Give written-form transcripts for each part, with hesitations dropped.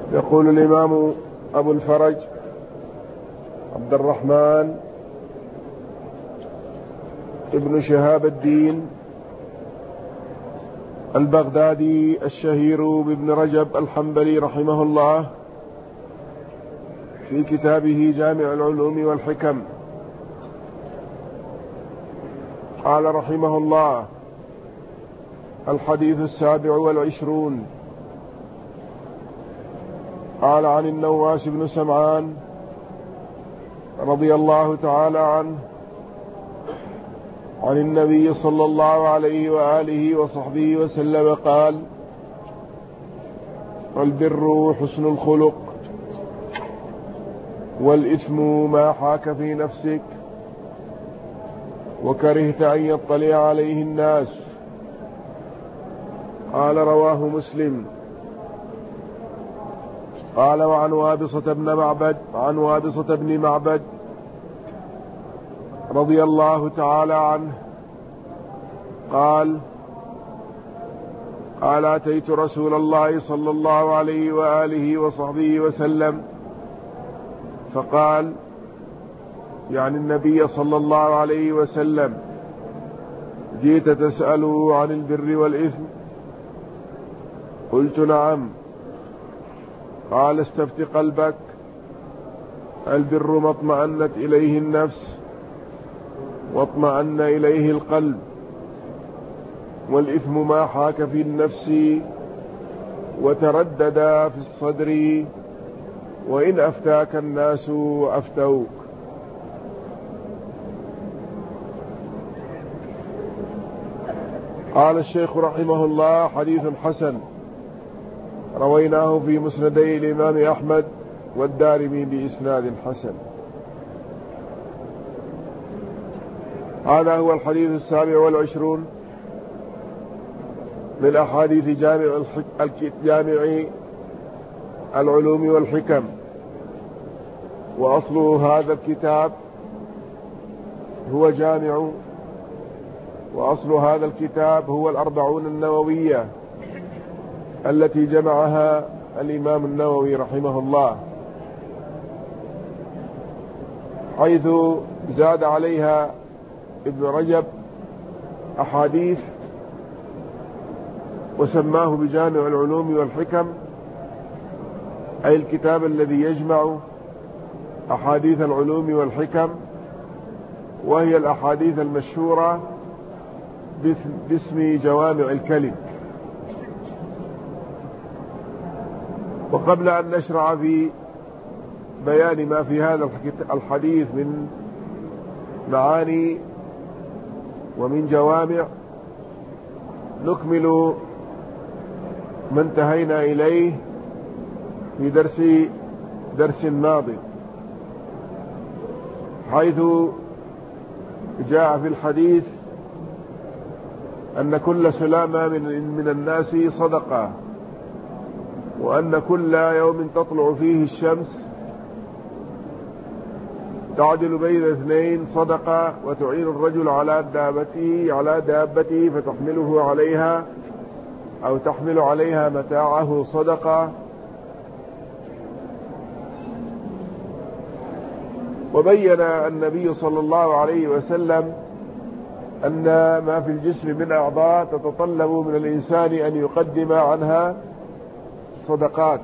يقول الإمام أبو الفرج عبد الرحمن ابن شهاب الدين البغدادي الشهير بابن رجب الحنبلي رحمه الله في كتابه جامع العلوم والحكم قال رحمه الله: الحديث 27. قال عن النواس بن سمعان رضي الله تعالى عنه عن النبي صلى الله عليه وآله وصحبه وسلم قال: البر حسن الخلق، والإثم ما حاك في نفسك وكرهت أن يطلع عليه الناس. قال رواه مسلم. قال وعن وابصة بن معبد رضي الله تعالى عنه قال: أتيت رسول الله صلى الله عليه وآله وصحبه وسلم فقال، يعني النبي صلى الله عليه وسلم: جئت تسأل عن البر والإثم؟ قلت نعم. قال: استفت قلبك، البر ما اطمأنت إليه النفس واطمأن إليه القلب، والإثم ما حاك في النفس وتردد في الصدر، وإن أفتاك الناس أفتوك. قال الشيخ رحمه الله: حديث حسن، رويناه في مسندي الإمام أحمد والدارمي بإسناد حسن. هذا هو الحديث 27 من أحاديث جامع العلوم والحكم. وأصل هذا الكتاب هو وأصل هذا الكتاب هو 40 النووية التي جمعها الإمام النووي رحمه الله، حيث زاد عليها ابن رجب أحاديث وسماه بجامع العلوم والحكم، أي الكتاب الذي يجمع أحاديث العلوم والحكم، وهي الأحاديث المشهورة باسم جوامع الكلم. وقبل أن نشرع في بيان ما في هذا الحديث من معاني ومن جوامع، نكمل ما انتهينا إليه في درس ماضي، حيث جاء في الحديث أن كل سلامة من الناس صدقة، وأن كل يوم تطلع فيه الشمس تعدل بين 2 صدقة، وتعين الرجل على دابته فتحمله عليها أو تحمل عليها متاعه صدقة. وبين النبي صلى الله عليه وسلم أن ما في الجسم من أعضاء تتطلب من الإنسان أن يقدم عنها صدقات،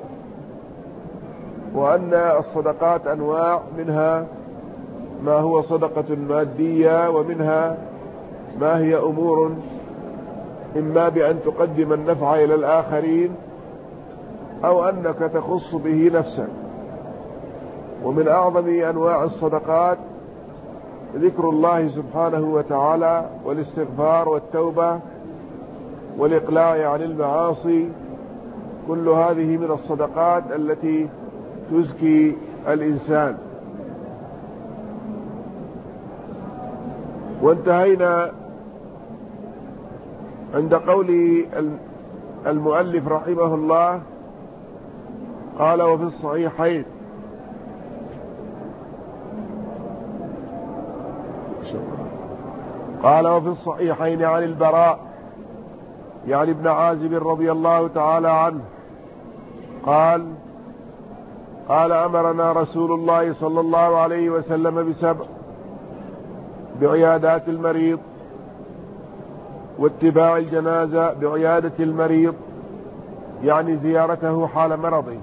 وأن الصدقات أنواع، منها ما هو صدقة مادية، ومنها ما هي أمور إما بأن تقدم النفع إلى الآخرين أو أنك تخص به نفسك. ومن أعظم أنواع الصدقات ذكر الله سبحانه وتعالى والاستغفار والتوبة والإقلاع عن المعاصي. كل هذه من الصدقات التي تزكي الإنسان. وانتهينا عند قول المؤلف رحمه الله: قال وفي الصحيحين عن البراء يعني ابن عازب رضي الله تعالى عنه قال: قال أمرنا رسول الله صلى الله عليه وسلم ب7: بعيادات المريض، واتباع الجنازة بعيادة المريض يعني زيارته حال مرضه،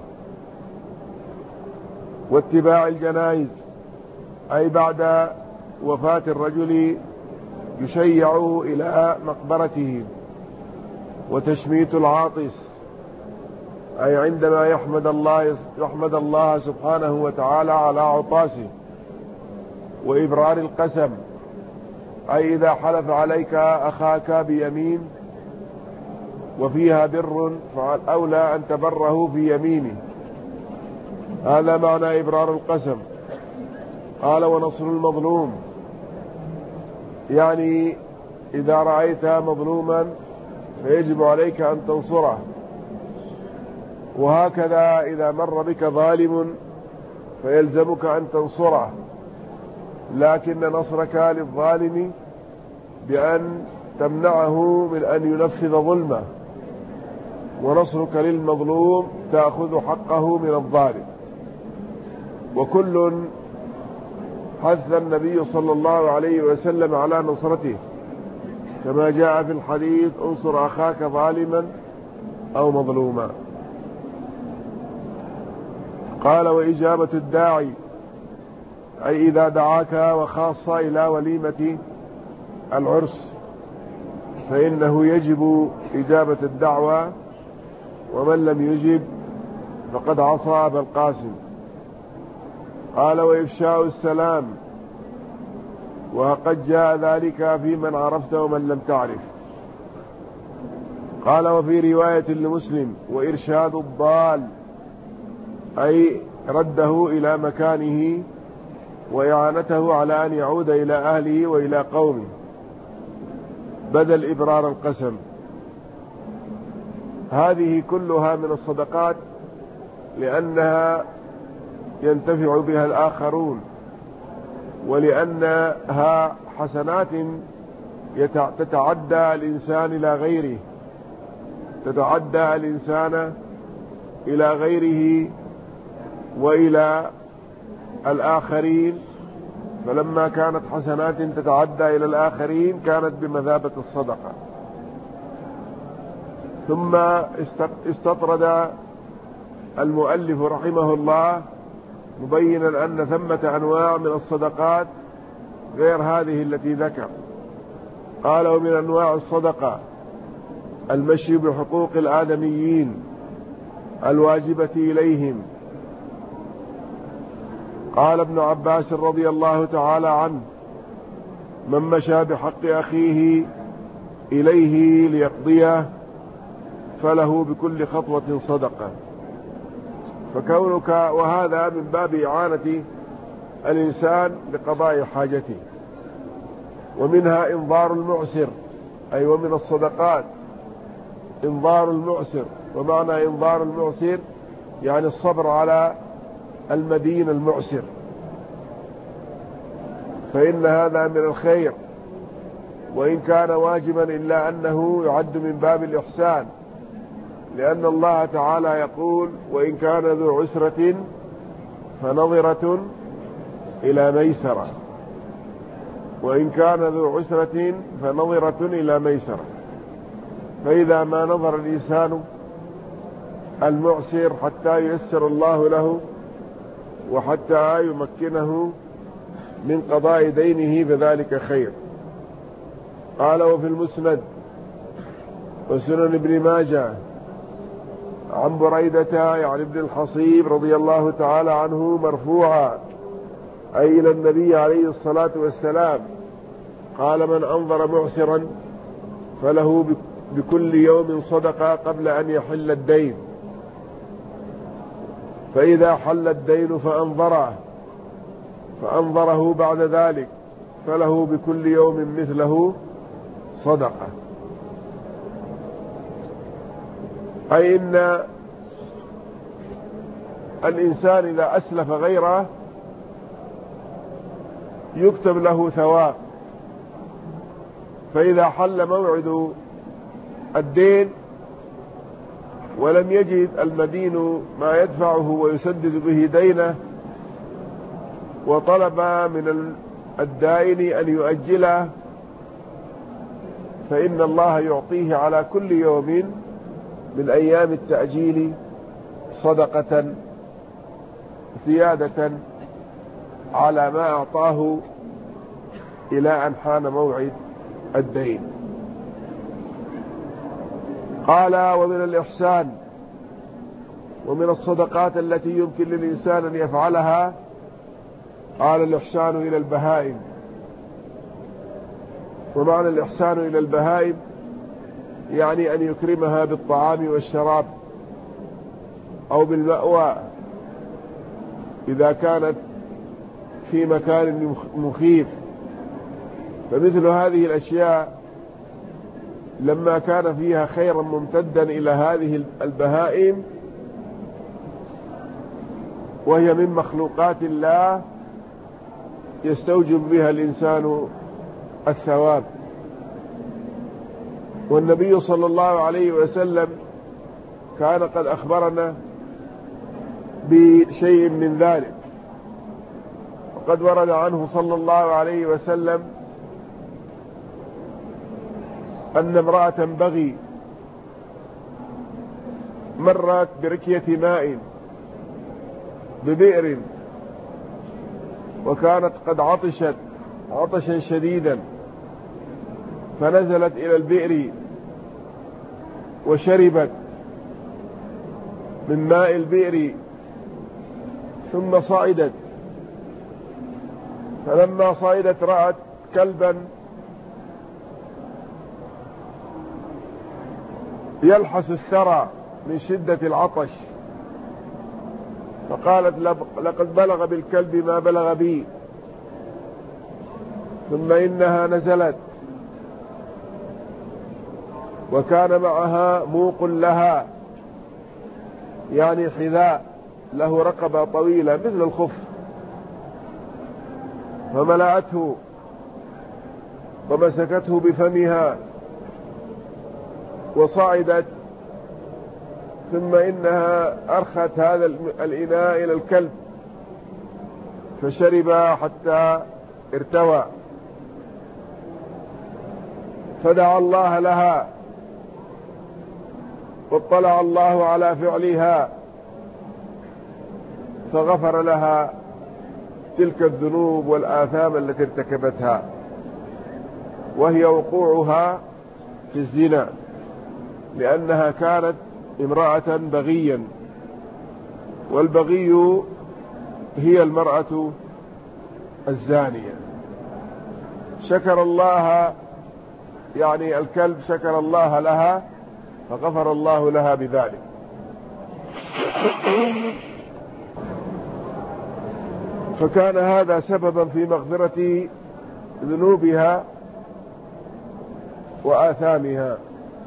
واتباع الجنائز أي بعد وفاة الرجل يشيع إلى مقبرته، وتشميت العاطس أي عندما يحمد الله سبحانه وتعالى على عطاسه، وإبرار القسم أي إذا حلف عليك أخاك بيمين وفيها بر فالأولى أن تبره في يمينه، هذا معنى إبرار القسم. قال ونصر المظلوم يعني إذا رأيت مظلوما فيجب عليك أن تنصره، وهكذا إذا مر بك ظالم فيلزمك أن تنصره، لكن نصرك للظالم بأن تمنعه من أن ينفذ ظلمه، ونصرك للمظلوم تأخذ حقه من الظالم. وكل حث النبي صلى الله عليه وسلم على نصرته، كما جاء في الحديث: انصر أخاك ظالما أو مظلوما. قال وإجابة الداعي أي إذا دعاك وخاصة إلى وليمة العرس فإنه يجب إجابة الدعوة، ومن لم يجب فقد عصى أبا القاسم. قال وإفشاء السلام، وقد جاء ذلك في من عرفت ومن لم تعرف. قال وفي رواية لمسلم وإرشاد الضال أي رده إلى مكانه وإعانته على أن يعود إلى أهله وإلى قومه بدل إبرار القسم. هذه كلها من الصدقات لأنها ينتفع بها الآخرون، ولأنها حسنات تتعدى الإنسان إلى غيره، تتعدى الإنسان إلى غيره وإلى الآخرين، فلما كانت حسنات تتعدى إلى الآخرين كانت بمثابة الصدقة. ثم استطرد المؤلف رحمه الله مبينا أن ثمة أنواع من الصدقات غير هذه التي ذكر. قال ومن أنواع الصدقة المشي بحقوق الآدميين الواجبة إليهم. قال ابن عباس رضي الله تعالى عنه: من مشى بحق أخيه إليه ليقضيه فله بكل خطوة صدقة. فكونك، وهذا من باب إعانة الإنسان لقضاء حاجته. ومنها إنظار المعسر، أي ومن الصدقات إنظار المعسر. ومعنى إنظار المعسر يعني الصبر على المدين المعسر، فإن هذا من الخير وإن كان واجبا إلا أنه يعد من باب الإحسان، لأن الله تعالى يقول: وإن كان ذو عسرة فنظرة إلى ميسرة، وإن كان ذو عسرة فنظرة إلى ميسرة. فإذا ما نظر الإنسان المعسر حتى ييسر الله له وحتى يمكنه من قضاء دينه فذلك خير. قال وفي المسند وسنن ابن ماجه عن بريدة يعني ابن الحصيب رضي الله تعالى عنه مرفوعا أي إلى النبي عليه الصلاة والسلام قال: من أنظر معسرا فله بكل يوم صدقة قبل أن يحل الدين، فإذا حل الدين فأنظره بعد ذلك فله بكل يوم مثله صدقة. أي إن الإنسان إذا أسلف غيره يكتب له ثواب، فإذا حل موعد الدين ولم يجد المدين ما يدفعه ويسدد به دينه، وطلب من الدائن أن يؤجله، فإن الله يعطيه على كل يوم من أيام التأجيل صدقة زيادة على ما أعطاه إلى أن حان موعد الدين. قال: ومن الإحسان ومن الصدقات التي يمكن للإنسان أن يفعلها، قال: الإحسان إلى البهائم. ومعنى الإحسان إلى البهائم يعني أن يكرمها بالطعام والشراب أو بالمأوى إذا كانت في مكان مخيف. فمثل هذه الأشياء لما كان فيها خيرا ممتدا إلى هذه البهائم، وهي من مخلوقات الله، يستوجب بها الإنسان الثواب. والنبي صلى الله عليه وسلم كان قد أخبرنا بشيء من ذلك، وقد ورد عنه صلى الله عليه وسلم أن امرأة بغي مرت بركية ماء ببئر، وكانت قد عطشت عطشا شديدا، فنزلت إلى البئر وشربت من ماء البئر، ثم صعدت، فلما صعدت رأت كلبا يلحس الثرى من شدة العطش، فقالت: لقد بلغ بالكلب ما بلغ بي. ثم إنها نزلت وكان معها موق لها، يعني حذاء له رقبة طويلة مثل الخف، فملأته ومسكته بفمها وصعدت، ثم إنها أرخت هذا الإناء إلى الكلب فشرب حتى ارتوى، فدعا الله لها، واطلع الله على فعلها فغفر لها تلك الذنوب والآثام التي ارتكبتها، وهي وقوعها في الزنا، لأنها كانت امرأة بغيا، والبغي هي المرأة الزانية. شكر الله، يعني الكلب شكر الله لها فغفر الله لها بذلك. فكان هذا سببا في مغفرة ذنوبها وآثامها،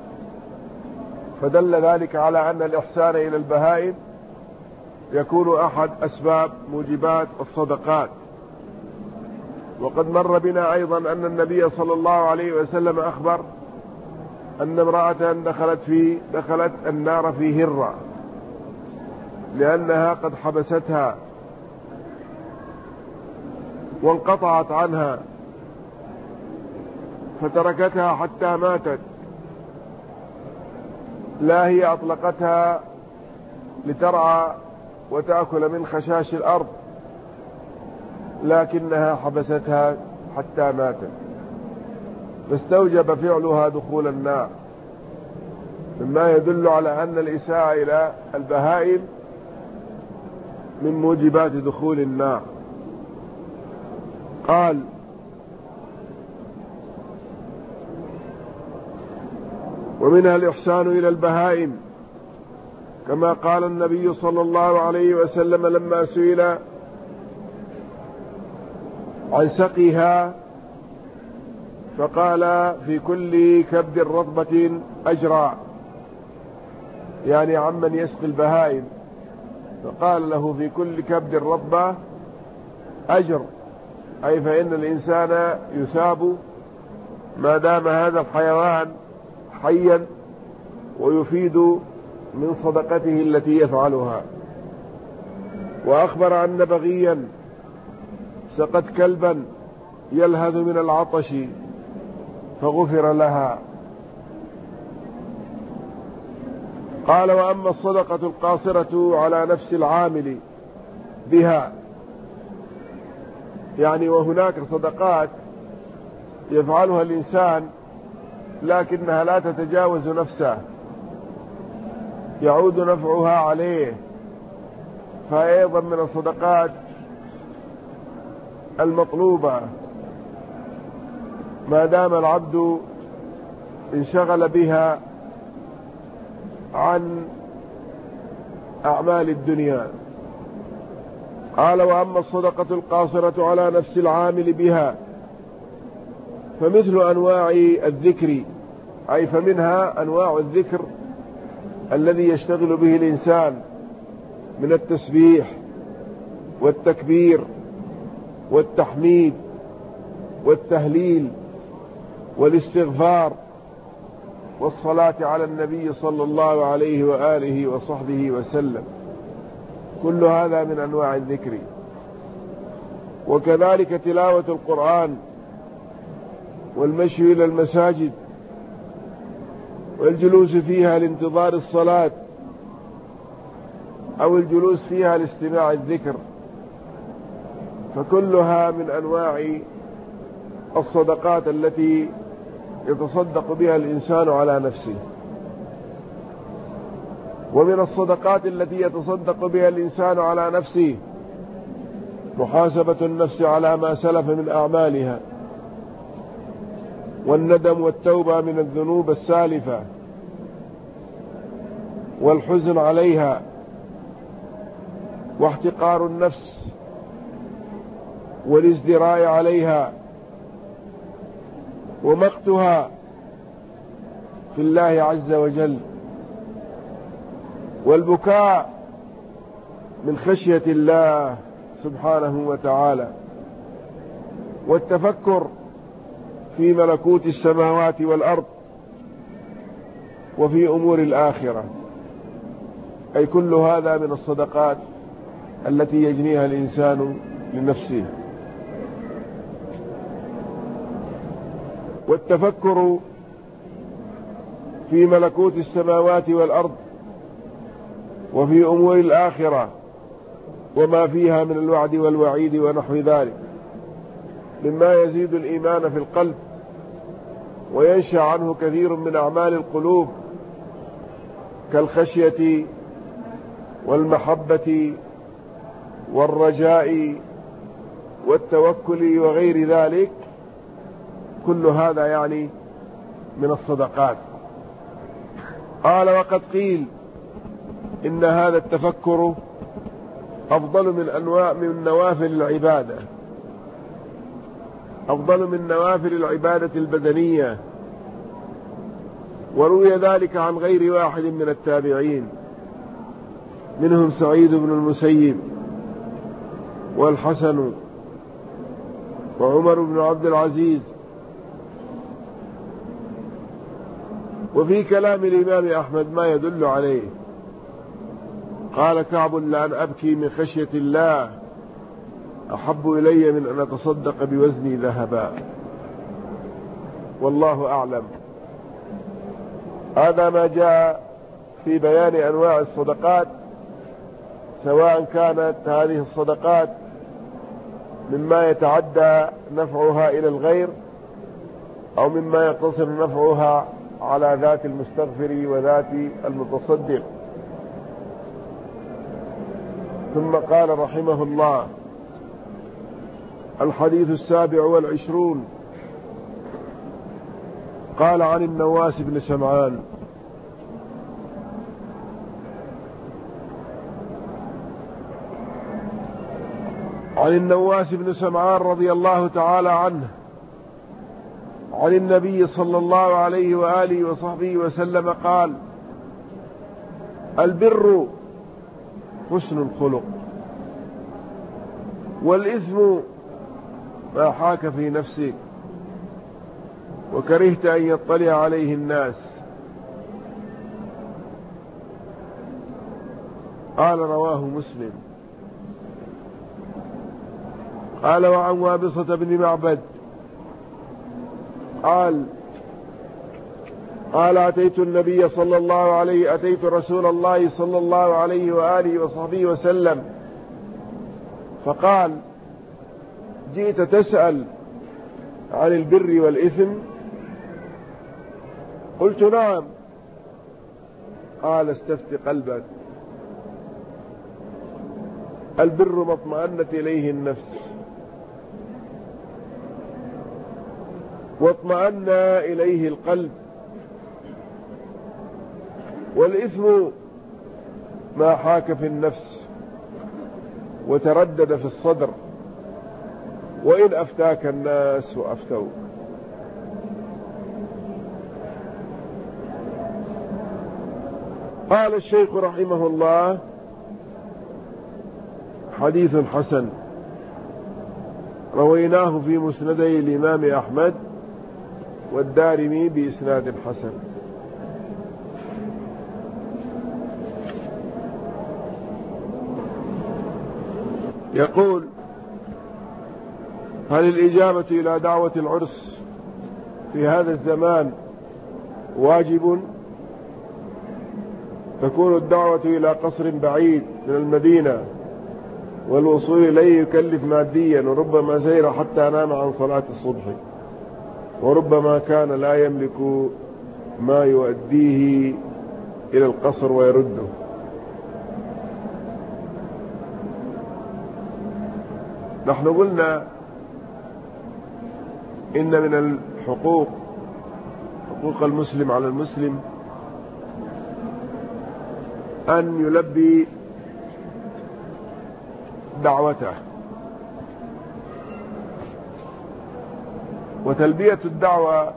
فدل ذلك على أن الإحسان إلى البهائم يكون أحد أسباب موجبات الصدقات. وقد مر بنا أيضا أن النبي صلى الله عليه وسلم أخبر أن امرأة دخلت النار في هرة لأنها قد حبستها وانقطعت عنها، فتركتها حتى ماتت، لا هي أطلقتها لترعى وتأكل من خشاش الأرض، لكنها حبستها حتى ماتت، فاستوجب فعلها دخول النار، مما يدل على أن الإساءة إلى البهائم من موجبات دخول النار. قال: ومنها الإحسان إلى البهائم، كما قال النبي صلى الله عليه وسلم لما سئل عن سقيها فقال: في كل كبد رطبة أجرا، يعني عمن يسقي البهائم، فقال له: في كل كبد رطبة أجر، أي فإن الإنسان يثاب ما دام هذا الحيوان حيا ويفيد من صدقته التي يفعلها. وأخبر أن بغيا سقت كلبا يلهث من العطش فغفر لها. قال: وأما الصدقة القاصرة على نفس العامل بها، يعني وهناك صدقات يفعلها الإنسان لكنها لا تتجاوز نفسه، يعود نفعها عليه، فأيضا من الصدقات المطلوبة ما دام العبد انشغل بها عن أعمال الدنيا. قال: وأما الصدقة القاصرة على نفس العامل بها فمثل أنواع الذكر، أي فمنها أنواع الذكر الذي يشتغل به الإنسان من التسبيح والتكبير والتحميد والتهليل والاستغفار والصلاة على النبي صلى الله عليه وآله وصحبه وسلم، كل هذا من أنواع الذكر. وكذلك تلاوة القرآن والمشي إلى المساجد والجلوس فيها لانتظار الصلاة أو الجلوس فيها لاستماع الذكر، فكلها من أنواع الصدقات التي يتصدق بها الإنسان على نفسه. ومن الصدقات التي يتصدق بها الإنسان على نفسه محاسبة النفس على ما سلف من أعمالها، والندم والتوبة من الذنوب السالفة، والحزن عليها، واحتقار النفس والازدراء عليها، ومقتها في الله عز وجل، والبكاء من خشية الله سبحانه وتعالى، والتفكر في ملكوت السماوات والأرض وفي أمور الآخرة، أي كل هذا من الصدقات التي يجنيها الإنسان لنفسه. والتفكر في ملكوت السماوات والأرض وفي أمور الآخرة وما فيها من الوعد والوعيد ونحو ذلك مما يزيد الإيمان في القلب وينشأ عنه كثير من أعمال القلوب كالخشية والمحبة والرجاء والتوكل وغير ذلك، كل هذا يعني من الصدقات. قال: وقد قيل إن هذا التفكر أفضل من نوافل العبادة، أفضل من نوافل العبادة البدنية. وروي ذلك عن غير واحد من التابعين، منهم سعيد بن المسيب والحسن وعمر بن عبد العزيز. وفي كلام الإمام أحمد ما يدل عليه. قال كعب: لأن أبكي من خشية الله أحب إلي من أن أتصدق بوزني ذهبا. والله أعلم. هذا ما جاء في بيان أنواع الصدقات، سواء كانت هذه الصدقات مما يتعدى نفعها إلى الغير أو مما يقتصر نفعها على ذات المستغفر وذات المتصدق. ثم قال رحمه الله: الحديث 27. قال: عن النواس بن سمعان رضي الله تعالى عنه عن النبي صلى الله عليه وآله وصحبه وسلم قال: البر حسن الخلق، والإثم ما حاك في نفسك وكرهت أن يطلع عليه الناس. قال رواه مسلم. قال وعن وابصة بن معبد قال أتيت رسول الله صلى الله عليه وآله وصحبه وسلم فقال جئت تسأل عن البر والإثم؟ قلت نعم. قال استفت قلبك، البر ما اطمأنت إليه النفس واطمأن إليه القلب، والإثم ما حاك في النفس وتردد في الصدر وإن أفتاك الناس وأفتوك. قال الشيخ رحمه الله حديث حسن رويناه في مسندي الإمام أحمد والدارمي بإسناد حسن. يقول هل الإجابة إلى دعوة العرس في هذا الزمان واجب؟ تكون الدعوة إلى قصر بعيد من المدينة والوصول إليه يكلف ماديا، وربما سير حتى نام عن صلاة الصبح، وربما كان لا يملك ما يؤديه إلى القصر ويرده. نحن قلنا إن من الحقوق حقوق المسلم على المسلم أن يلبي دعوته، وتلبية الدعوة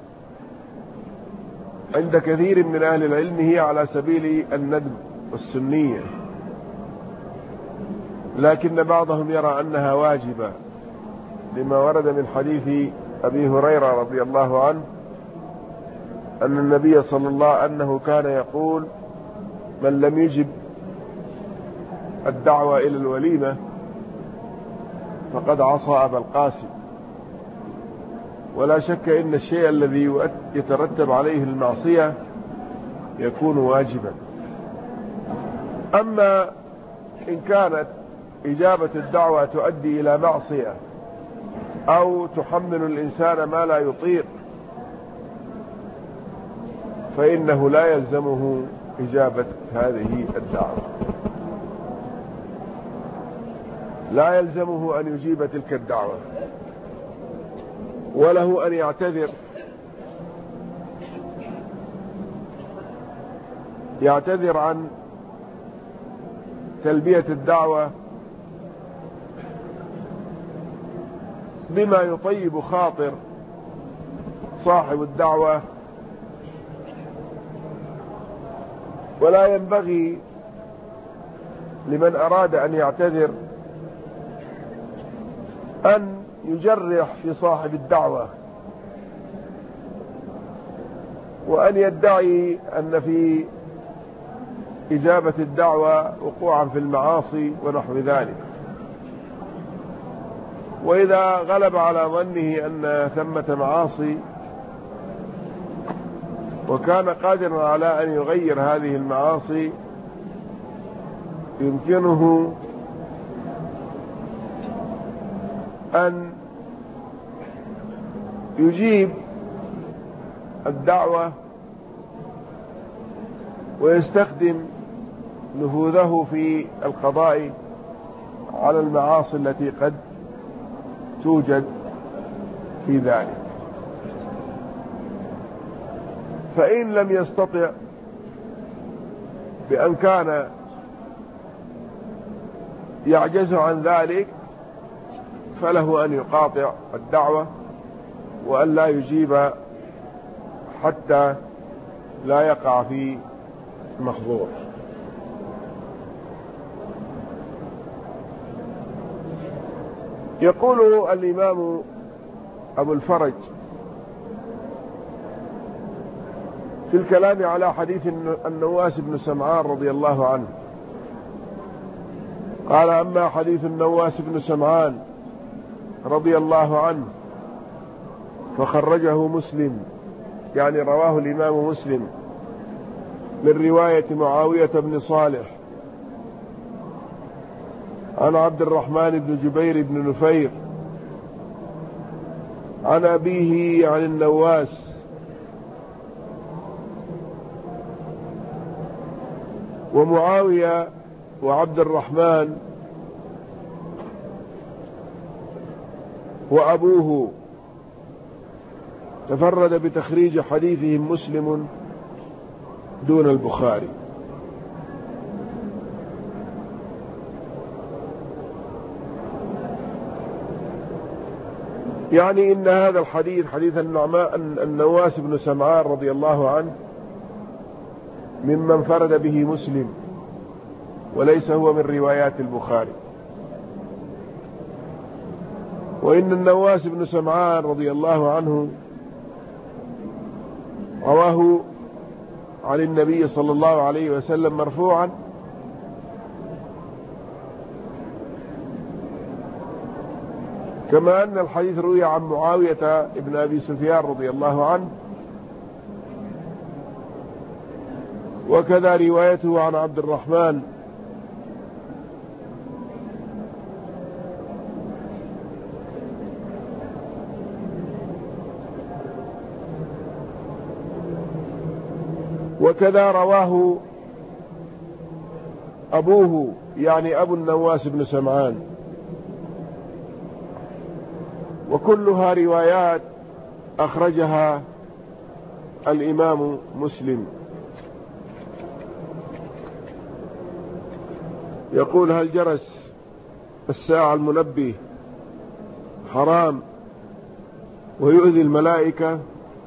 عند كثير من أهل العلم هي على سبيل الندب والسنية، لكن بعضهم يرى أنها واجبة لما ورد من حديث أبي هريرة رضي الله عنه أن النبي صلى الله عليه وسلم أنه كان يقول من لم يجب الدعوة إلى الوليمة فقد عصى أبا القاسم. ولا شك إن الشيء الذي يترتب عليه المعصية يكون واجبا. أما إن كانت إجابة الدعوة تؤدي إلى معصية أو تحمل الإنسان ما لا يطيق فإنه لا يلزمه إجابة هذه الدعوة، لا يلزمه أن يجيب تلك الدعوة، وله أن يعتذر عن تلبية الدعوة بما يطيب خاطر صاحب الدعوة. ولا ينبغي لمن أراد أن يعتذر أن يجرح في صاحب الدعوة وأن يدعي أن في إجابة الدعوة وقوعا في المعاصي ونحو ذلك. وإذا غلب على ظنه أن ثمة معاصي وكان قادرا على أن يغير هذه المعاصي يمكنه أن يجيب الدعوة ويستخدم نفوذه في القضاء على المعاصي التي قد توجد في ذلك. فإن لم يستطع بأن كان يعجز عن ذلك فله أن يقاطع الدعوة وأن لا يجيب حتى لا يقع في محظور. يقول الإمام أبو الفرج في الكلام على حديث النواس بن سمعان رضي الله عنه قال: أما حديث النواس بن سمعان رضي الله عنه فخرجه مسلم، يعني رواه الإمام مسلم من رواية معاوية بن صالح عن عبد الرحمن بن جبير بن نفير عن أبيه عن النواس. ومعاوية وعبد الرحمن وأبوه تفرد بتخريج حديثهم مسلم دون البخاري. يعني إن هذا الحديث، حديث النواس بن سمعان رضي الله عنه، ممن فرد به مسلم وليس هو من روايات البخاري. وإن النواس بن سمعان رضي الله عنه رواه عن النبي صلى الله عليه وسلم مرفوعا، كما أن الحديث روي عن معاوية بن أبي سفيان رضي الله عنه، وكذا روايته عن عبد الرحمن وكذا رواه أبوه، يعني أبو النواس بن سمعان، وكلها روايات أخرجها الإمام مسلم. يقول: هل جرس الساعة المنبه حرام ويؤذي الملائكة؟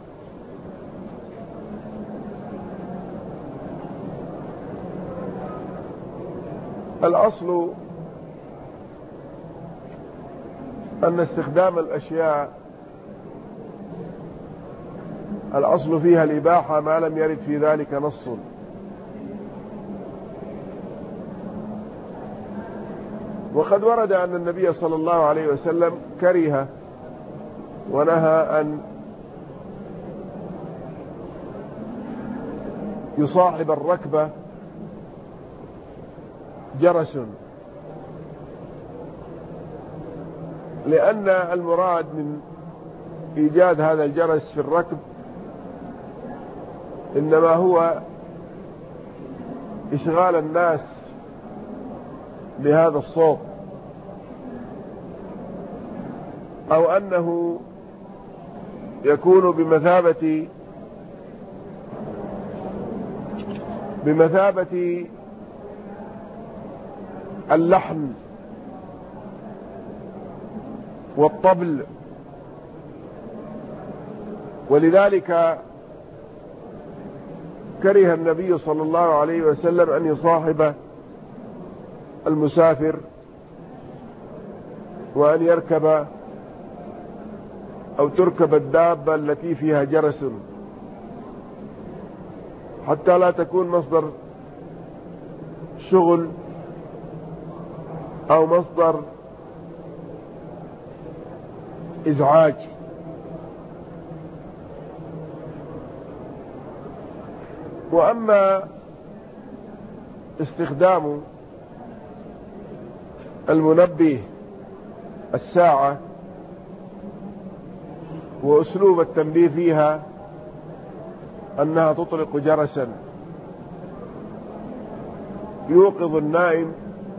الأصل أن استخدام الأشياء الأصل فيها الإباحة ما لم يرد في ذلك نص. وقد ورد أن النبي صلى الله عليه وسلم كره ونهى أن يصاحب الركبة جرس، لأن المراد من إيجاد هذا الجرس في الركب إنما هو إشغال الناس بهذا الصوت، أو أنه يكون بمثابة اللحن والطبل. ولذلك كره النبي صلى الله عليه وسلم أن يصاحب المسافر وأن يركب أو تركب الدابة التي فيها جرس، حتى لا تكون مصدر شغل أو مصدر إزعاج. وأما استخدام المنبه الساعة وأسلوب التنبيه فيها أنها تطلق جرسا يوقظ النائم،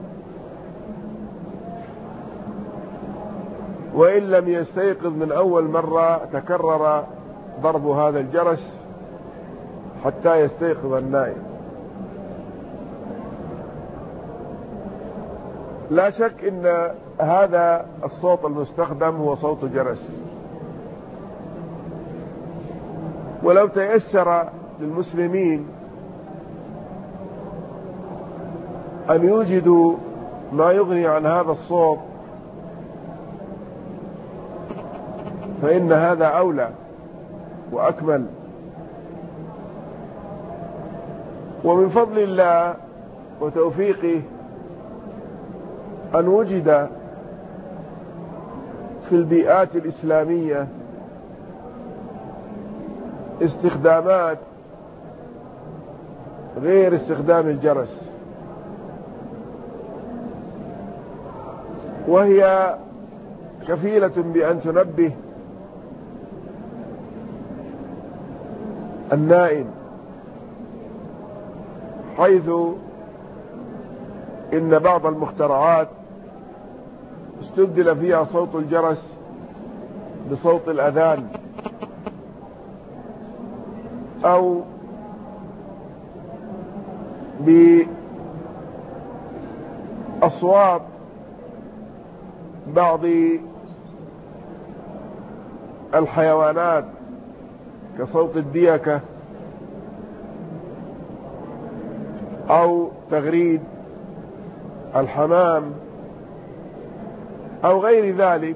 وإن لم يستيقظ من أول مرة تكرر ضرب هذا الجرس حتى يستيقظ النائم. لا شك إن هذا الصوت المستخدم هو صوت جرس، ولو تيسر للمسلمين أن يوجدوا ما يغني عن هذا الصوت فإن هذا أولى وأكمل. ومن فضل الله وتوفيقه أن وجد في البيئات الإسلامية استخدامات غير استخدام الجرس، وهي كفيلة بأن تنبه النائم، حيث إن بعض المخترعات استبدل فيها صوت الجرس بصوت الأذان أو بأصوات بعض الحيوانات كصوت الديكة أو تغريد الحمام أو غير ذلك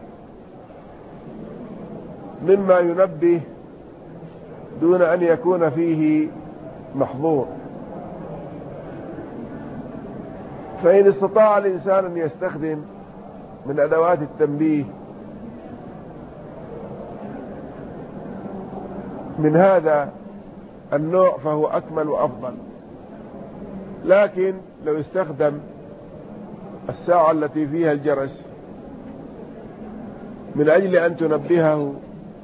مما ينبه دون أن يكون فيه محظور. فإن استطاع الإنسان أن يستخدم من أدوات التنبيه من هذا النوع فهو أكمل وأفضل. لكن لو استخدم الساعة التي فيها الجرس من أجل أن تنبهه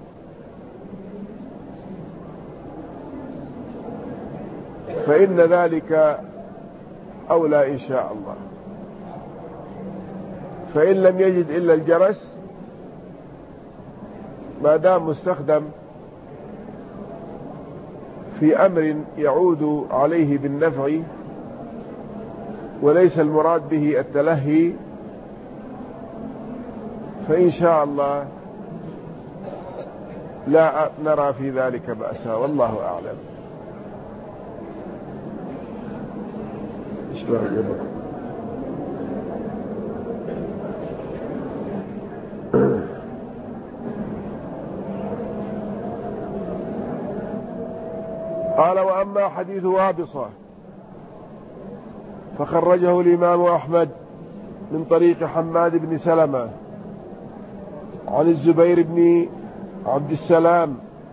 فإن ذلك أولى إن شاء الله. فإن لم يجد إلا الجرس ما دام مستخدم في أمر يعود عليه بالنفع وليس المراد به التلهي فإن شاء الله لا نرى في ذلك بأسا، والله أعلم. قال: وأما حديث وابصة فخرجه الإمام أحمد من طريق حماد بن سلمة عن الزبير بن عبد السلام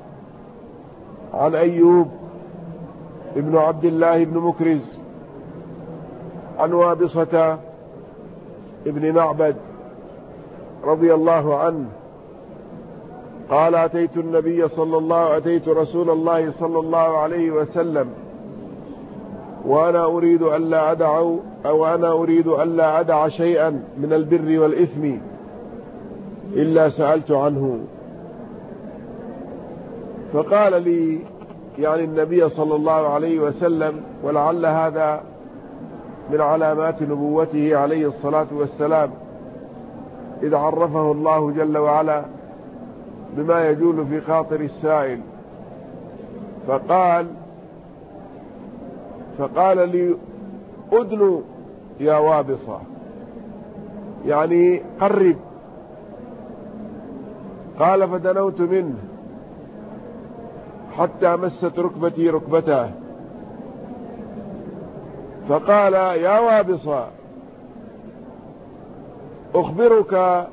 عن أيوب ابن عبد الله بن مكرز عن وابصة ابن معبد رضي الله عنه قال: أتيت رسول الله صلى الله عليه وسلم وأنا أريد ألا أدع شيئا من البر والإثم إلا سألت عنه. فقال لي، يعني النبي صلى الله عليه وسلم، ولعل هذا من علامات نبوته عليه الصلاة والسلام، إذ عرفه الله جل وعلا بما يجول في خاطر السائل. فقال لي: أدن يا وابصة، يعني قرب. قال: فدنوت منه حتى مست ركبتي ركبته، فقال: يا وابصة، أخبرك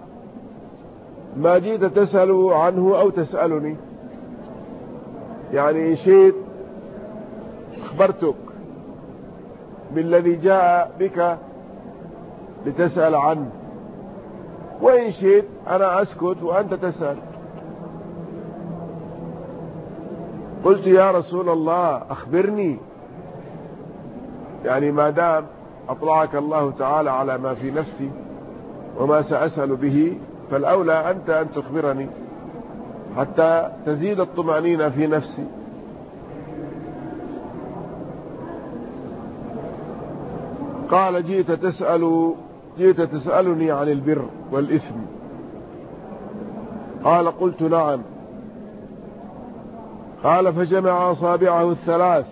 ما جئت تسأل عنه أو تسألني، يعني إن شئت أخبرتك بالذي جاء بك لتسأل عنه، وإن شئت أنا أسكت وأنت تسأل. قلت: يا رسول الله أخبرني، يعني ما دام أطلعك الله تعالى على ما في نفسي وما سأسأل به فالأولى أنت أن تخبرني حتى تزيد الطمأنينة في نفسي. قال: جئت تسألني عن البر والإثم. قال: قلت: نعم. قال: فجمع أصابعه الثلاث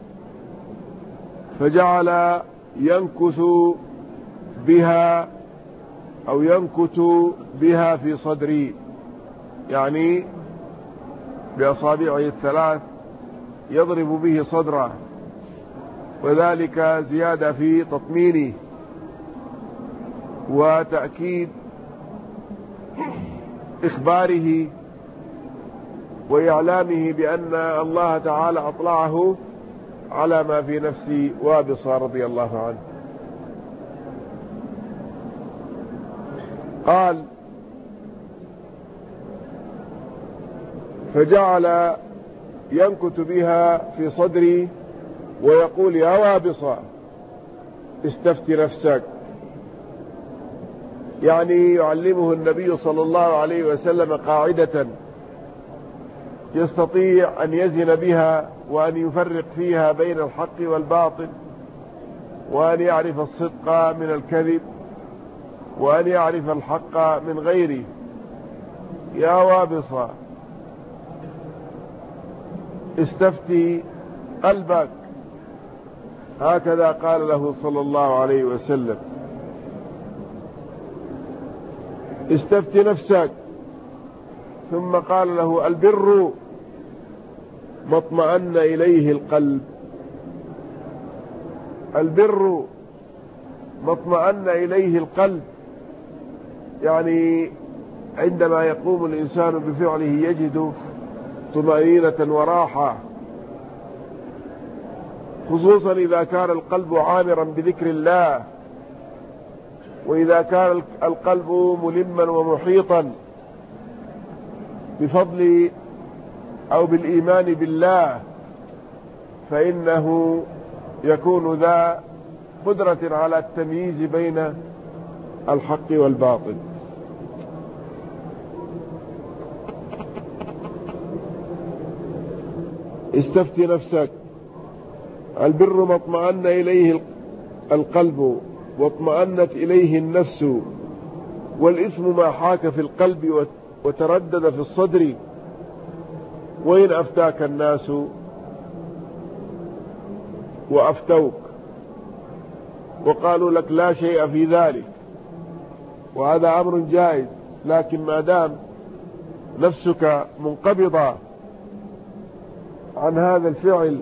فجعل ينكث بها أو ينكت بها في صدري، يعني بأصابعه الثلاث يضرب به صدره، وذلك زيادة في تطميني. وتأكيد إخباره وإعلامه بأن الله تعالى أطلعه على ما في نفس وابصة رضي الله عنه. قال: فجعل ينكت بها في صدري ويقول: يا وابصة استفت نفسك. يعني يعلمه النبي صلى الله عليه وسلم قاعدة يستطيع أن يزن بها وأن يفرق فيها بين الحق والباطل، وأن يعرف الصدق من الكذب، وأن يعرف الحق من غيره. يا وابصة استفتي قلبك، هكذا قال له صلى الله عليه وسلم. استفتي نفسك. ثم قال له: البر ما اطمأن إليه القلب. البر ما اطمأن إليه القلب، يعني عندما يقوم الإنسان بفعله يجد طمأنينة وراحة، خصوصا إذا كان القلب عامرا بذكر الله، وإذا كان القلب ملما ومحيطا بفضل أو بالإيمان بالله، فإنه يكون ذا قدرة على التمييز بين الحق والباطل. استفتي نفسك. البر ما اطمأن إليه القلب واطمأنت إليه النفس، والإثم ما حاك في القلب وتردد في الصدر. وإن أفتاك الناس وأفتوك وقالوا لك لا شيء في ذلك، وهذا أمر جائز، لكن ما دام نفسك منقبضة عن هذا الفعل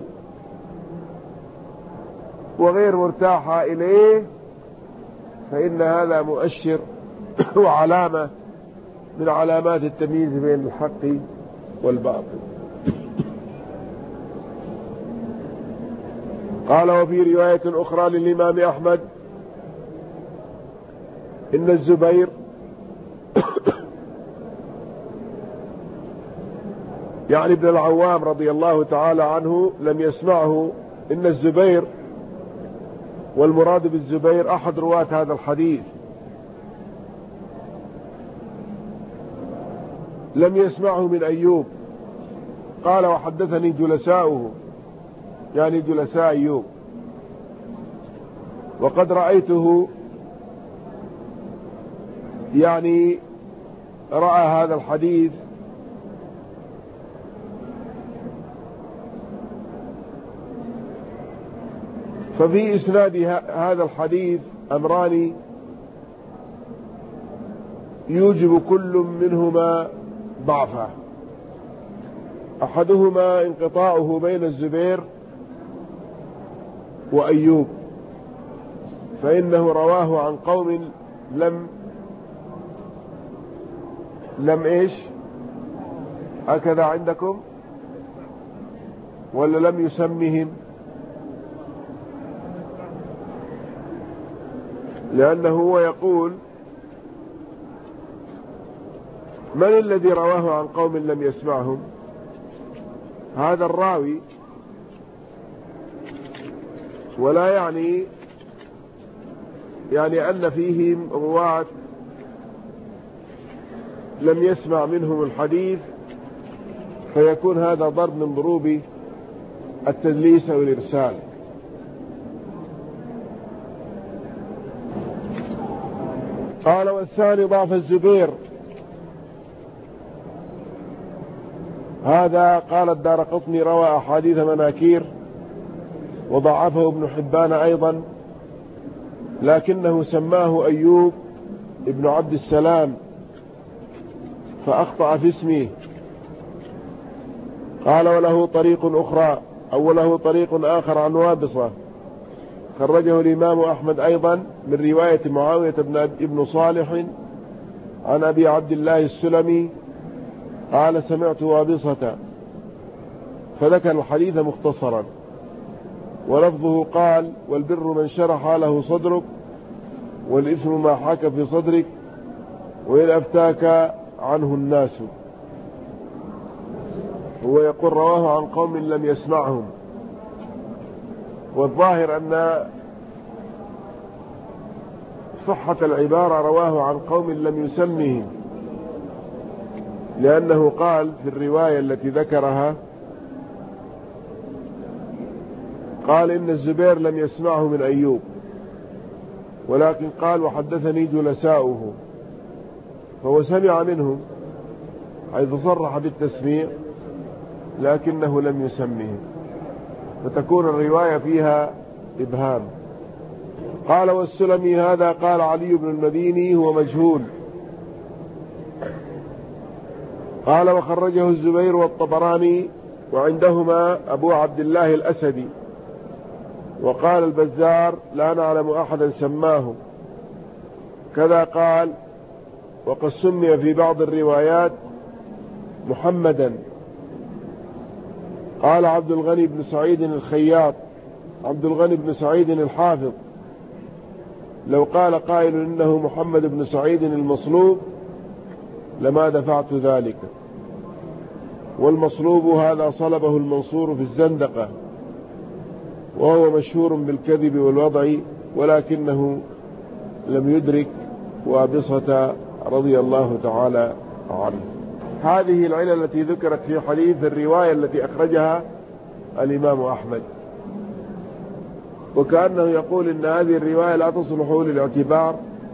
وغير مرتاحة إليه، فإن هذا مؤشر وعلامة من علامات التمييز بين الحق والباطل. قال: وفي رواية أخرى للإمام أحمد إن الزبير يعني ابن العوام رضي الله تعالى عنه لم يسمعه. إن الزبير، والمراد بالزبير أحد رواة هذا الحديث، لم يسمعه من أيوب. قال: وحدثني جلساؤه، يعني جلساء أيوب، وقد رأيته، يعني رأى هذا الحديث ففي إسناد هذا الحديث أمران يوجب كل منهما ضعفه. أحدهما انقطاعه بين الزبير وأيوب، فإنه رواه عن قوم لم إيش هكذا عندكم، ولا لم يسمهم؟ لأنه هو يقول: من الذي رواه عن قوم لم يسمعهم؟ هذا الراوي، ولا يعني أن فيهم رواة لم يسمع منهم الحديث، فيكون هذا ضرب من ضروب التدليس والإرسال. قال: والثاني ضعف الزبير. هذا قال الدارقطني روى أحاديث مناكير، وضعفه ابن حبان أيضا، لكنه سماه أيوب ابن عبد السلام فأخطأ في اسمه. قال: وله طريق أخرى، أو له طريق آخر عن وابصة، خرجه الإمام أحمد أيضا من رواية معاوية بن صالح عن أبي عبد الله السلمي قال سمعت وابصة، فذكر الحديث مختصرا، ولفظه قال والبر من شرح له صدرك والإثم ما حاك في صدرك وإن أفتاك عنه الناس. هو يقول رواه عن قوم لم يسمعهم، والظاهر أن صحة العبارة رواه عن قوم لم يسمهم، لأنه قال في الرواية التي ذكرها قال إن الزبير لم يسمعه من أيوب، ولكن قال وحدثني جلساؤه، فهو سمع منهم حيث صرح بالتسميع لكنه لم يسمهم، فتكون الرواية فيها إبهام. قال والسلمي هذا قال علي بن المديني هو مجهول. قال وخرجه الزبير والطبراني وعندهما أبو عبد الله الأسدي. وقال البزار لا نعلم أحدا سماه كذا. قال وقد سمي في بعض الروايات محمدا. قال عبد الغني بن سعيد الخياط عبد الغني بن سعيد الحافظ لو قال قائل إنه محمد بن سعيد المصلوب لما دفعت ذلك، والمصلوب هذا صلبه المنصور في الزندقة، وهو مشهور بالكذب والوضع، ولكنه لم يدرك وابصة رضي الله تعالى عنه. هذه العلة التي ذكرت في حديث الرواية التي أخرجها الإمام أحمد، وكأنه يقول إن هذه الرواية لا تصلح للاعتبار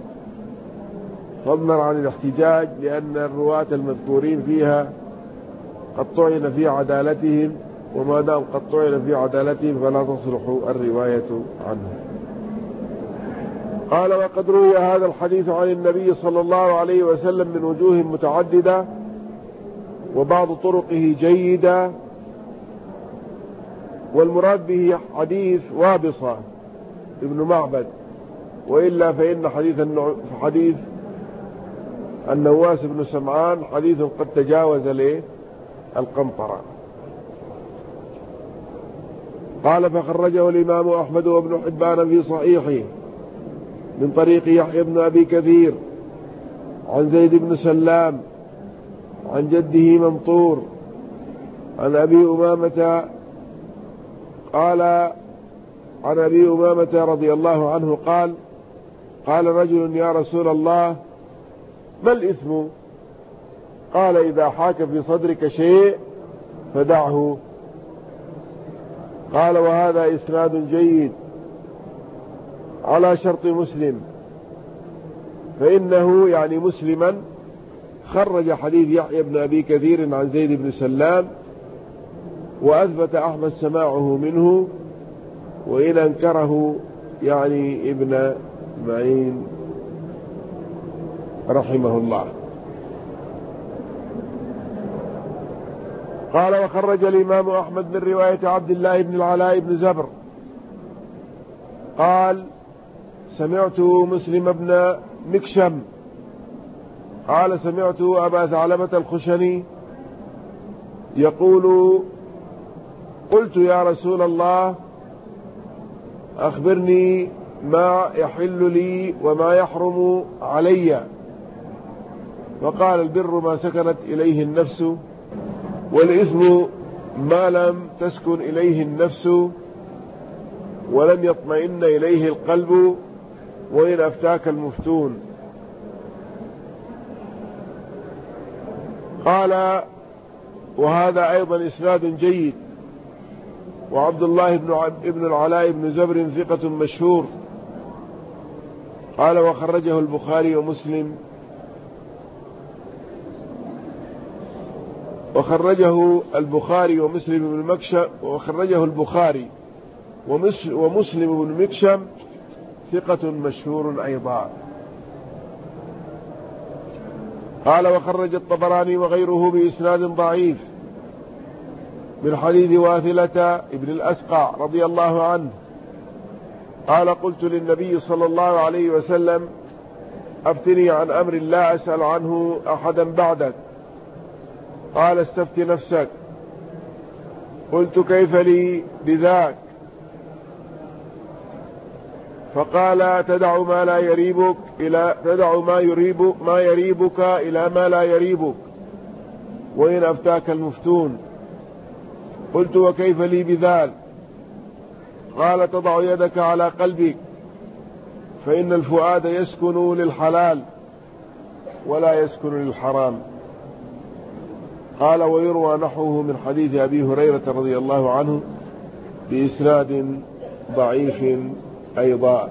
فضلا عن الاحتجاج، لأن الرواة المذكورين فيها قد طعن في عدالتهم، وما دام قد طعن في عدالتهم فلا تصلح الرواية عنه. قال وقد روي هذا الحديث عن النبي صلى الله عليه وسلم من وجوه متعددة، وبعض طرقه جيدة، والمراد به حديث وابصة ابن معبد، وإلا فإن حديث النواس بن سمعان حديث قد تجاوز له القنطرة. قال فخرجه الإمام أحمد وابن حبان في صحيحه من طريق يحيى بن أبي كثير عن زيد بن سلام عن جده ممطور عن أبي أمامة قال عن أبي أمامة رضي الله عنه قال قال رجل يا رسول الله ما الإثم؟ قال إذا حاك في صدرك شيء فدعه. قال وهذا إسناد جيد على شرط مسلم، فإنه يعني مسلما خرج حديث يحيى بن أبي كثير عن زيد بن سلام، وأثبت أحمد سماعه منه، وإن أنكره يعني ابن معين رحمه الله. قال وخرج الإمام أحمد من رواية عبد الله بن العلاء بن زبر قال سمعت مسلم بن مكشم قال سمعت أبا ثعلبة الخشني يقول قلت يا رسول الله أخبرني ما يحل لي وما يحرم علي، وقال البر ما سكنت إليه النفس، والإثم ما لم تسكن إليه النفس ولم يطمئن إليه القلب، وإن أفتاك المفتون. قال وهذا أيضا إسناد جيد. وعبد الله بن العلاء بن زبر ثقة مشهور. قال وخرجه البخاري ومسلم وخرجه البخاري ومسلم بن مكشم وخرجه البخاري ومسلم بن مكشم ثقة مشهور أيضا. قال وخرج الطبراني وغيره بإسناد ضعيف من حديث واثلة ابن الأسقع رضي الله عنه قال قلت للنبي صلى الله عليه وسلم أفتني عن أمر لا أسأل عنه أحدا بعدك. قال استفت نفسك. قلت كيف لي بذاك؟ فقال تدع ما لا يريبك ما يريبك إلى ما لا يريبك وإن أفتاك المفتون. قلت وكيف لي بذلك؟ قال تضع يدك على قلبك فإن الفؤاد يسكن للحلال ولا يسكن للحرام. قال ويروى نحوه من حديث أبي هريرة رضي الله عنه بإسناد ضعيف أيضا.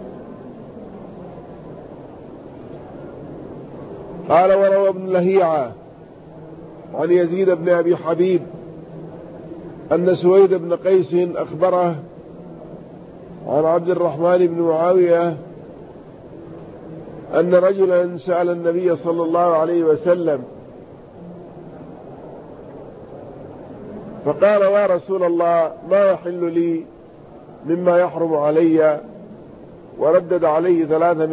قال وروى ابن لهيعة عن يزيد بن أبي حبيب أن سويد بن قيس أخبره عن عبد الرحمن بن معاوية أن رجلا سأل النبي صلى الله عليه وسلم فقال يا رسول الله ما يحل لي مما يحرم علي؟ وردد عليه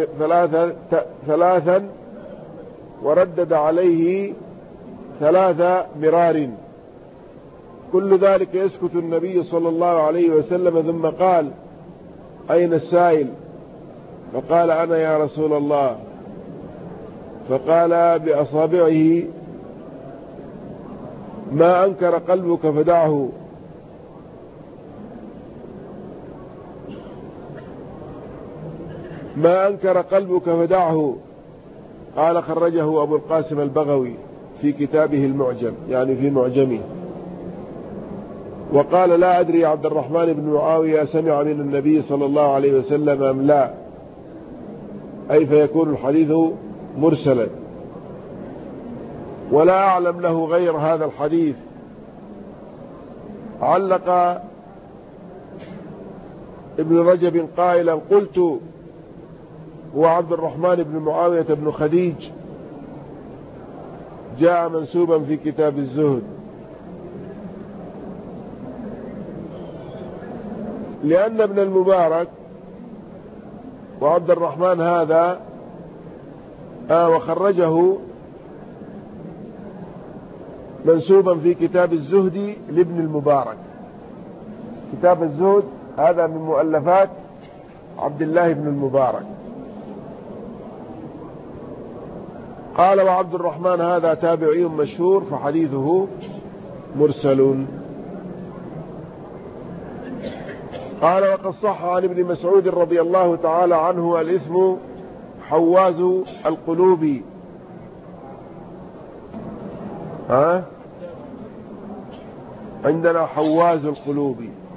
ثلاث مرار. كل ذلك يسكت النبي صلى الله عليه وسلم ثم قال أين السائل؟ فقال أنا يا رسول الله. فقال بأصابعه ما أنكر قلبك فدعه. ما أنكر قلبك فدعه. قال خرجه أبو القاسم البغوي في كتابه المعجم، يعني في معجمه. وقال لا أدري عبد الرحمن بن معاوية سمع من النبي صلى الله عليه وسلم أم لا، أي فيكون الحديث مرسلا، ولا أعلم له غير هذا الحديث. علق ابن رجب قائلا قلت هو عبد الرحمن بن معاوية بن خديج جاء منسوبا في كتاب الزهد، لأن ابن المبارك وعبد الرحمن هذا وخرجه منسوبا في كتاب الزهد لابن المبارك. كتاب الزهد هذا من مؤلفات عبد الله بن المبارك. قال وعبد الرحمن هذا تابعي مشهور فحديثه مرسل. قال وقد صح عن ابن مسعود رضي الله تعالى عنه الإثم حواز القلوب. عندنا حواز القلوب.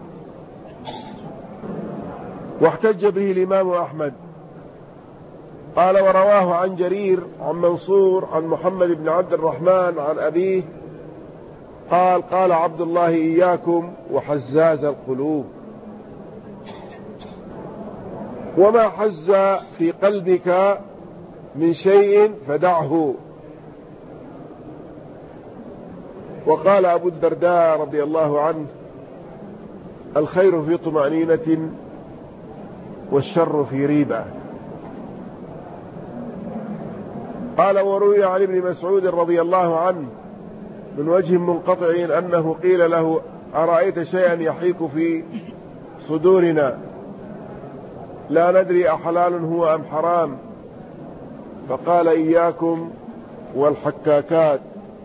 واحتج به الإمام أحمد. قال ورواه عن جرير عن منصور عن محمد بن عبد الرحمن عن أبيه قال قال عبد الله إياكم وحزاز القلوب. وما حز في قلبك من شيء فدعه. وقال أبو الدرداء رضي الله عنه الخير في طمأنينة والشر في ريبة. قال وروي عن ابن مسعود رضي الله عنه من وجه منقطع أنه قيل له أرأيت شيئا يحيك في صدورنا لا ندري أحلال هو أم حرام؟ فقال إياكم والحكاكات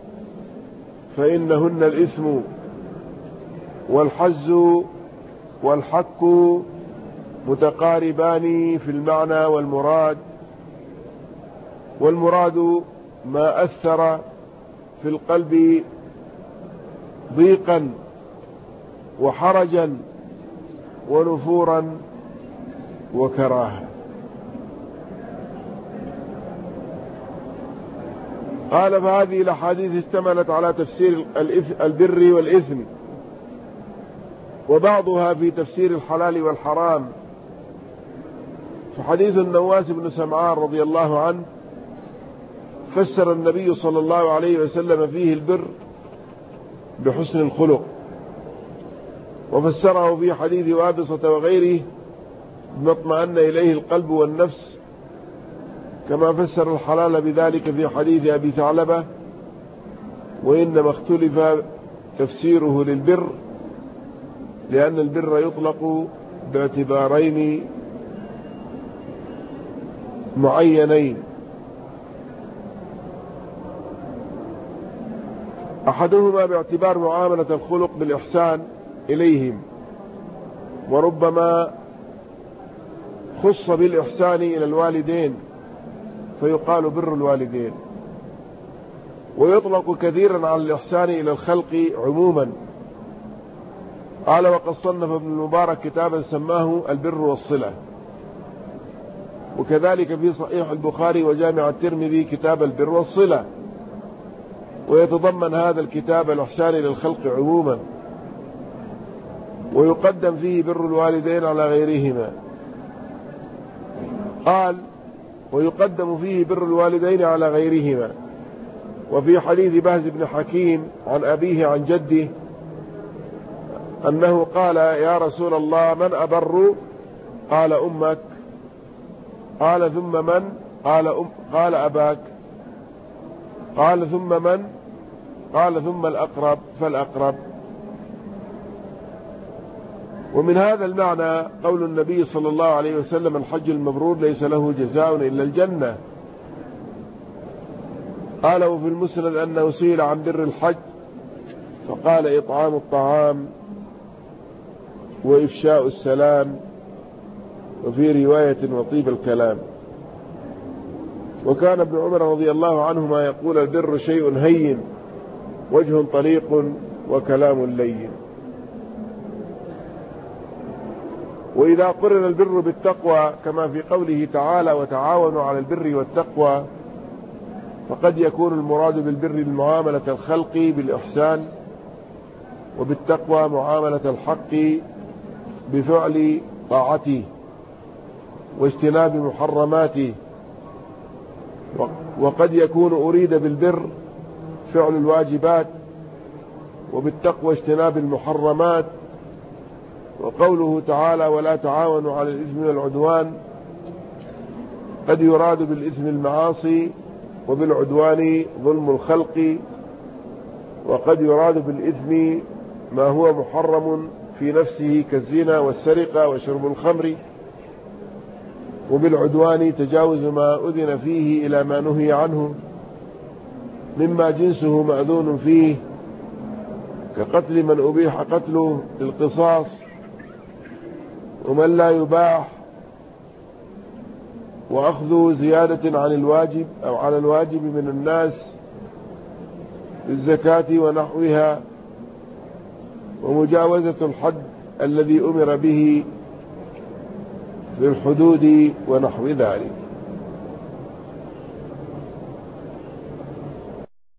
فإنهن الإثم، والحز والحك متقاربان في المعنى والمراد ما أثر في القلب ضيقا وحرجا ونفورا وكراهة. قال فهذه الأحاديث اشتملت على تفسير البر والإثم، وبعضها في تفسير الحلال والحرام. فحديث النواس بن سمعان رضي الله عنه فسر النبي صلى الله عليه وسلم فيه البر بحسن الخلق، وفسره في حديث وابصة وغيره بما اطمأن إليه القلب والنفس، كما فسر الحلال بذلك في حديث أبي ثعلبة: وإنما اختلف تفسيره للبر لأن البر يطلق باعتبارين معينين: أحدهما باعتبار معاملة الخلق بالإحسان إليهم، وربما خص بالإحسان إلى الوالدين فيقال بر الوالدين، ويطلق كثيرا على الإحسان إلى الخلق عموما. قال: وقد صنف ابن المبارك كتابا سماه البر والصلة، وكذلك في صحيح البخاري وجامع الترمذي كتاب البر والصلة، ويتضمن هذا الكتاب الإحسان إلى الخلق عموما، ويقدم فيه بر الوالدين على غيرهما. قال: ويقدم فيه بر الوالدين على غيرهما. وفي حديث بهز بن حكيم عن أبيه عن جده أنه قال: يا رسول الله، من أبر؟ قال: أمك. قال: ثم من؟ قال: أباك. قال: ثم من؟ قال: ثم الأقرب فالأقرب. ومن هذا المعنى قول النبي صلى الله عليه وسلم: الحج المبرور ليس له جزاء إلا الجنة. قال: وفي المسند أنه سئل عن بر الحج فقال: إطعام الطعام وإفشاء السلام، وفي رواية وطيب الكلام. وكان ابن عمر رضي الله عنهما يقول: البر شيء هين، وجه طليق، وكلام لين. وإذا قرن البر بالتقوى كما في قوله تعالى: وتعاونوا على البر والتقوى، فقد يكون المراد بالبر المعاملة الخلق بالإحسان، وبالتقوى معاملة الحق بفعل طاعته واجتناب محرماته. وقد يكون أريد بالبر فعل الواجبات، وبالتقوى اجتناب المحرمات. وقوله تعالى: ولا تعاونوا على الإثم والعدوان، قد يراد بالإثم المعاصي، وبالعدوان ظلم الخلق. وقد يراد بالإثم ما هو محرم في نفسه كالزنا والسرقة وشرب الخمر. وبالعدوان تجاوز ما أذن فيه إلى ما نهي عنه مما جنسه مأذون فيه، كقتل من أبيح قتله للقصاص، ومن لا يباح، وأخذ زيادة عن الواجب أو على الواجب من الناس بالزكاة ونحوها، ومجاوزة الحد الذي أمر به بالحدود ونحو ذلك.